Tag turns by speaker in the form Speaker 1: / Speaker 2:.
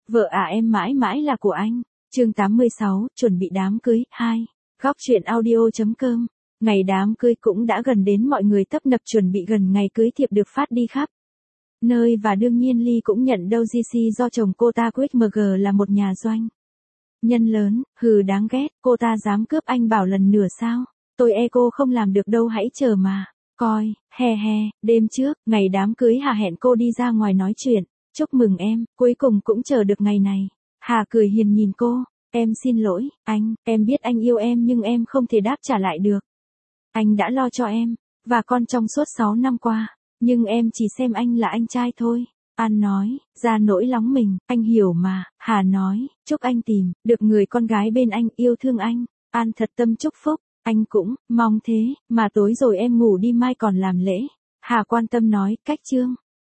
Speaker 1: Vợ à em mãi mãi là của anh. Chương 86, chuẩn bị đám cưới 2. Góc truyện audio.com. Ngày đám cưới cũng đã gần đến, mọi người tấp nập chuẩn bị, gần ngày cưới thiệp được phát đi khắp nơi và đương nhiên Ly cũng nhận đâu GC do chồng cô ta Chris MG là một nhà doanh nhân lớn. Hừ, đáng ghét, cô ta dám cướp anh bảo lần nửa sao? Tôi cô không làm được đâu, hãy chờ mà coi. He he, đêm trước, ngày đám cưới Hà hẹn cô đi ra ngoài nói chuyện. Chúc mừng em, cuối cùng cũng chờ được ngày này. Hà cười hiền nhìn cô. Em xin lỗi, anh, em biết anh yêu em nhưng em không thể đáp trả lại được. Anh đã lo cho em và con trong suốt 6 năm qua, nhưng em chỉ xem anh là anh trai thôi. An nói, ra nỗi nóng mình, anh hiểu mà. Hà nói, chúc anh tìm được người con gái bên anh, yêu thương anh. An thật tâm chúc phúc, anh cũng mong thế, mà tối rồi em ngủ đi, mai còn làm lễ. Hà quan tâm nói, cách Trương